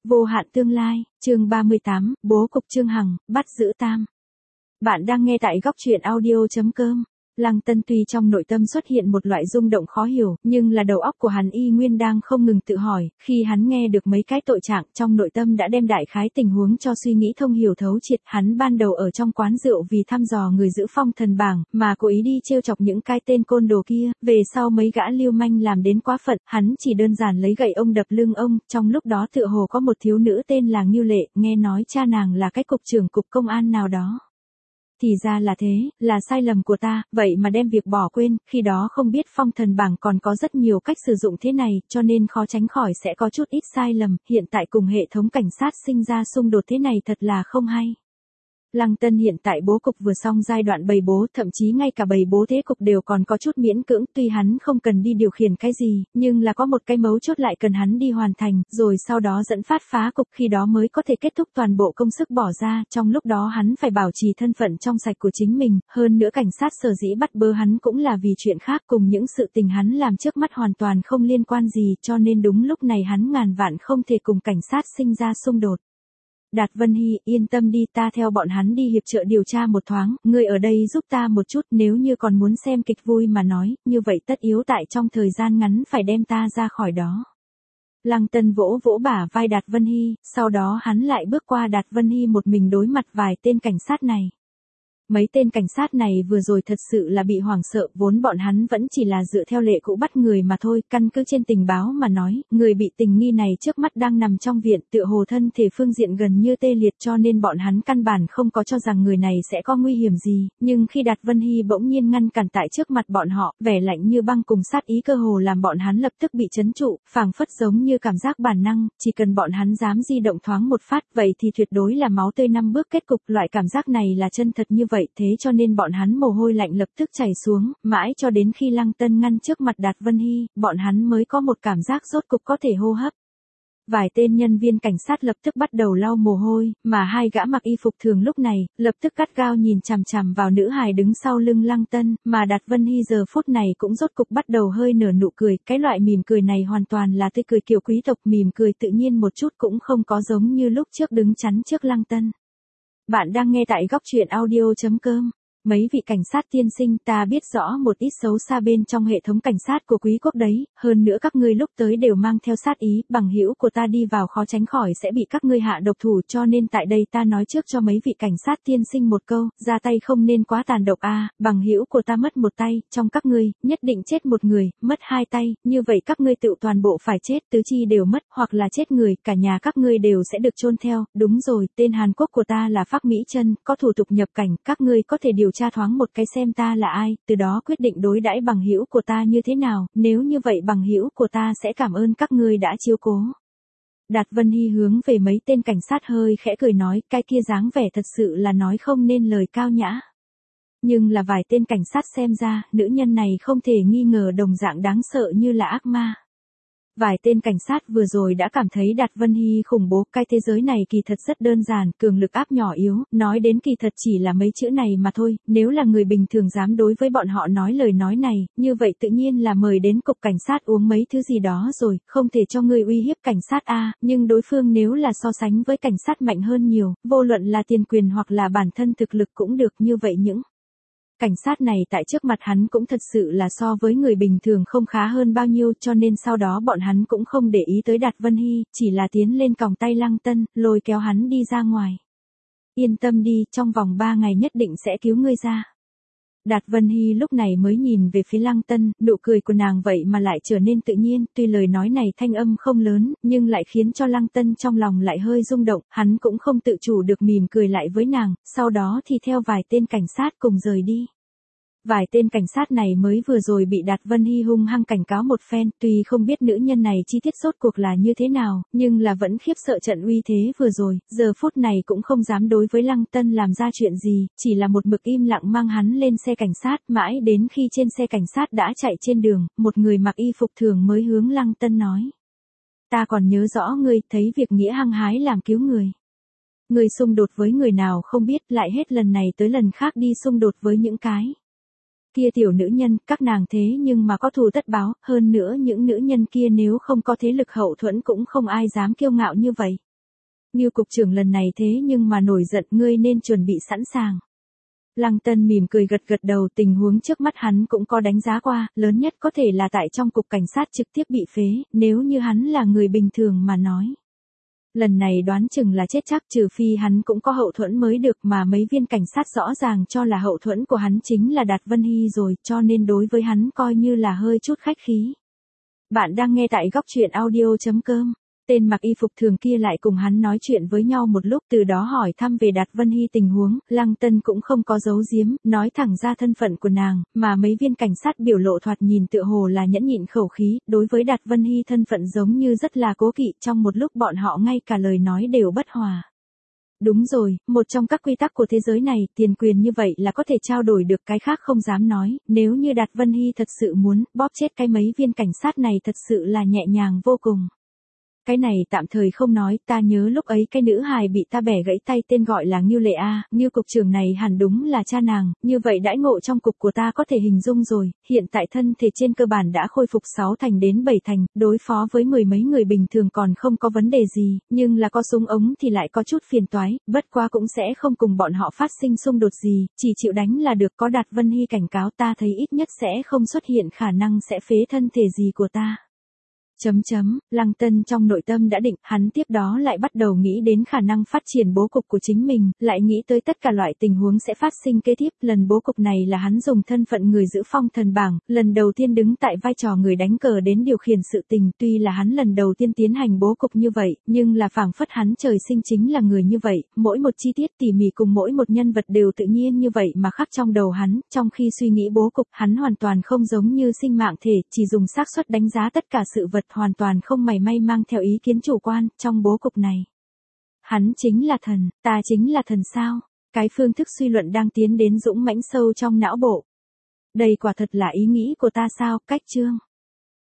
Vô hạn tương lai, chương 38, bố cục Trương Hằng, bắt giữ Tam. Bạn đang nghe tại góc truyện audio.com. Lăng Tân tuy trong nội tâm xuất hiện một loại rung động khó hiểu, nhưng là đầu óc của hắn y nguyên đang không ngừng tự hỏi, khi hắn nghe được mấy cái tội trạng trong nội tâm đã đem đại khái tình huống cho suy nghĩ thông hiểu thấu triệt. Hắn ban đầu ở trong quán rượu vì thăm dò người giữ phong thần bảng, mà cố ý đi trêu chọc những cái tên côn đồ kia, về sau mấy gã lưu manh làm đến quá phận, hắn chỉ đơn giản lấy gậy ông đập lưng ông, trong lúc đó tựa hồ có một thiếu nữ tên là Ngưu Lệ, nghe nói cha nàng là cái cục trưởng cục công an nào đó. Thì ra là thế, là sai lầm của ta, vậy mà đem việc bỏ quên, khi đó không biết phong thần bảng còn có rất nhiều cách sử dụng thế này, cho nên khó tránh khỏi sẽ có chút ít sai lầm, hiện tại cùng hệ thống cảnh sát sinh ra xung đột thế này thật là không hay. Lăng Tân hiện tại bố cục vừa xong giai đoạn bày bố, thậm chí ngay cả bày bố thế cục đều còn có chút miễn cưỡng, tuy hắn không cần đi điều khiển cái gì, nhưng là có một cái mấu chốt lại cần hắn đi hoàn thành, rồi sau đó dẫn phát phá cục, khi đó mới có thể kết thúc toàn bộ công sức bỏ ra, trong lúc đó hắn phải bảo trì thân phận trong sạch của chính mình, hơn nữa cảnh sát sở dĩ bắt bớ hắn cũng là vì chuyện khác, cùng những sự tình hắn làm trước mắt hoàn toàn không liên quan gì, cho nên đúng lúc này hắn ngàn vạn không thể cùng cảnh sát sinh ra xung đột. Đạt Vân Hy, yên tâm đi, ta theo bọn hắn đi hiệp trợ điều tra một thoáng, ngươi ở đây giúp ta một chút, nếu như còn muốn xem kịch vui mà nói, như vậy tất yếu tại trong thời gian ngắn phải đem ta ra khỏi đó. Lăng Tân vỗ vỗ bả vai Đạt Vân Hy, sau đó hắn lại bước qua Đạt Vân Hy một mình đối mặt vài tên cảnh sát này. Mấy tên cảnh sát này vừa rồi thật sự là bị hoảng sợ, vốn bọn hắn vẫn chỉ là dựa theo lệ cũ bắt người mà thôi, căn cứ trên tình báo mà nói, người bị tình nghi này trước mắt đang nằm trong viện, tựa hồ thân thể phương diện gần như tê liệt, cho nên bọn hắn căn bản không có cho rằng người này sẽ có nguy hiểm gì, nhưng khi Đạt Vân Hy bỗng nhiên ngăn cản tại trước mặt bọn họ, vẻ lạnh như băng cùng sát ý cơ hồ làm bọn hắn lập tức bị trấn trụ, phảng phất giống như cảm giác bản năng, chỉ cần bọn hắn dám di động thoáng một phát, vậy thì tuyệt đối là máu tươi năm bước kết cục, loại cảm giác này là chân thật như vậy, thế cho nên bọn hắn mồ hôi lạnh lập tức chảy xuống, mãi cho đến khi Lăng Tân ngăn trước mặt Đạt Vân Hy, bọn hắn mới có một cảm giác rốt cục có thể hô hấp. Vài tên nhân viên cảnh sát lập tức bắt đầu lau mồ hôi, mà hai gã mặc y phục thường lúc này, lập tức gắt gao nhìn chằm chằm vào nữ hài đứng sau lưng Lăng Tân, mà Đạt Vân Hy giờ phút này cũng rốt cục bắt đầu hơi nở nụ cười, cái loại mỉm cười này hoàn toàn là tươi cười kiểu quý tộc, mỉm cười tự nhiên một chút cũng không có giống như lúc trước đứng chắn trước Lăng Tân. Bạn đang nghe tại góc truyện audio.com. Mấy vị cảnh sát tiên sinh, ta biết rõ một ít xấu xa bên trong hệ thống cảnh sát của quý quốc đấy, hơn nữa các ngươi lúc tới đều mang theo sát ý, bằng hữu của ta đi vào khó tránh khỏi sẽ bị các ngươi hạ độc thủ, cho nên tại đây ta nói trước cho mấy vị cảnh sát tiên sinh một câu, ra tay không nên quá tàn độc a, bằng hữu của ta mất một tay, trong các ngươi, nhất định chết một người, mất hai tay, như vậy các ngươi tự toàn bộ phải chết, tứ chi đều mất, hoặc là chết người, cả nhà các ngươi đều sẽ được chôn theo, đúng rồi, tên Hàn Quốc của ta là Phác Mỹ Trân, có thủ tục nhập cảnh, các ngươi có thể điều tra thoáng một cái xem ta là ai, từ đó quyết định đối đãi bằng hữu của ta như thế nào, nếu như vậy bằng hữu của ta sẽ cảm ơn các ngươi đã chiếu cố. Đạt Vân Hy hướng về mấy tên cảnh sát hơi khẽ cười nói, cái kia dáng vẻ thật sự là nói không nên lời cao nhã. Nhưng là vài tên cảnh sát xem ra, nữ nhân này không thể nghi ngờ đồng dạng đáng sợ như là ác ma. Vài tên cảnh sát vừa rồi đã cảm thấy Đạt Vân Hy khủng bố, cái thế giới này kỳ thật rất đơn giản, cường lực áp nhỏ yếu, nói đến kỳ thật chỉ là mấy chữ này mà thôi, nếu là người bình thường dám đối với bọn họ nói lời nói này, như vậy tự nhiên là mời đến cục cảnh sát uống mấy thứ gì đó rồi, không thể cho người uy hiếp cảnh sát a, nhưng đối phương nếu là so sánh với cảnh sát mạnh hơn nhiều, vô luận là tiền quyền hoặc là bản thân thực lực cũng được, như vậy những cảnh sát này tại trước mặt hắn cũng thật sự là so với người bình thường không khá hơn bao nhiêu, cho nên sau đó bọn hắn cũng không để ý tới Đạt Vân Hy, chỉ là tiến lên còng tay Lăng Tân, lôi kéo hắn đi ra ngoài. Yên tâm đi, trong vòng 3 ngày nhất định sẽ cứu ngươi ra. Đạt Vân Hy lúc này mới nhìn về phía Lăng Tân, nụ cười của nàng vậy mà lại trở nên tự nhiên, tuy lời nói này thanh âm không lớn, nhưng lại khiến cho Lăng Tân trong lòng lại hơi rung động, hắn cũng không tự chủ được mỉm cười lại với nàng, sau đó thì theo vài tên cảnh sát cùng rời đi. Vài tên cảnh sát này mới vừa rồi bị Đạt Vân Hy hung hăng cảnh cáo một phen, tuy không biết nữ nhân này chi tiết rốt cuộc là như thế nào, nhưng là vẫn khiếp sợ trận uy thế vừa rồi, giờ phút này cũng không dám đối với Lăng Tân làm ra chuyện gì, chỉ là một mực im lặng mang hắn lên xe cảnh sát, mãi đến khi trên xe cảnh sát đã chạy trên đường, một người mặc y phục thường mới hướng Lăng Tân nói. Ta còn nhớ rõ ngươi, thấy việc nghĩa hăng hái làm cứu người. Người xung đột với người nào không biết, lại hết lần này tới lần khác đi xung đột với những cái kia tiểu nữ nhân, các nàng thế nhưng mà có thù tất báo, hơn nữa những nữ nhân kia nếu không có thế lực hậu thuẫn cũng không ai dám kiêu ngạo như vậy. Ngưu cục trưởng lần này thế nhưng mà nổi giận, ngươi nên chuẩn bị sẵn sàng. Lăng Tân mỉm cười gật gật đầu, tình huống trước mắt hắn cũng có đánh giá qua, lớn nhất có thể là tại trong cục cảnh sát trực tiếp bị phế, nếu như hắn là người bình thường mà nói. Lần này đoán chừng là chết chắc, trừ phi hắn cũng có hậu thuẫn mới được, mà mấy viên cảnh sát rõ ràng cho là hậu thuẫn của hắn chính là Đạt Vân Hy rồi, cho nên đối với hắn coi như là hơi chút khách khí. Bạn đang nghe tại góc truyện audio.com. Tên mặc y phục thường kia lại cùng hắn nói chuyện với nhau một lúc, từ đó hỏi thăm về Đạt Vân Hy tình huống, Lăng Tân cũng không có giấu giếm, nói thẳng ra thân phận của nàng, mà mấy viên cảnh sát biểu lộ thoạt nhìn tựa hồ là nhẫn nhịn khẩu khí, đối với Đạt Vân Hy thân phận giống như rất là cố kỵ, trong một lúc bọn họ ngay cả lời nói đều bất hòa. Đúng rồi, một trong các quy tắc của thế giới này, tiền quyền như vậy là có thể trao đổi được, cái khác không dám nói, nếu như Đạt Vân Hy thật sự muốn, bóp chết cái mấy viên cảnh sát này thật sự là nhẹ nhàng vô cùng. Cái này tạm thời không nói, ta nhớ lúc ấy cái nữ hài bị ta bẻ gãy tay tên gọi là Ngưu Lệ A, Ngưu cục trưởng này hẳn đúng là cha nàng, như vậy đãi ngộ trong cục của ta có thể hình dung rồi, hiện tại thân thể trên cơ bản đã khôi phục 6 thành đến 7 thành, đối phó với mười mấy người bình thường còn không có vấn đề gì, nhưng là có súng ống thì lại có chút phiền toái, bất quá cũng sẽ không cùng bọn họ phát sinh xung đột gì, chỉ chịu đánh là được, có Đạt Vân Hy cảnh cáo ta thấy ít nhất sẽ không xuất hiện khả năng sẽ phế thân thể gì của ta. Lăng Tân trong nội tâm đã định, hắn tiếp đó lại bắt đầu nghĩ đến khả năng phát triển bố cục của chính mình, lại nghĩ tới tất cả loại tình huống sẽ phát sinh kế tiếp, lần bố cục này là hắn dùng thân phận người giữ phong thần bảng, lần đầu tiên đứng tại vai trò người đánh cờ đến điều khiển sự tình, tuy là hắn lần đầu tiên tiến hành bố cục như vậy, nhưng là phảng phất hắn trời sinh chính là người như vậy, mỗi một chi tiết tỉ mỉ cùng mỗi một nhân vật đều tự nhiên như vậy mà khắc trong đầu hắn, trong khi suy nghĩ bố cục, hắn hoàn toàn không giống như sinh mạng thể, chỉ dùng xác suất đánh giá tất cả sự vật, hoàn toàn không mảy may mang theo ý kiến chủ quan, trong bố cục này. Hắn chính là thần, ta chính là thần sao? Cái phương thức suy luận đang tiến đến dũng mãnh sâu trong não bộ. Đây quả thật là ý nghĩ của ta sao? Cách chương.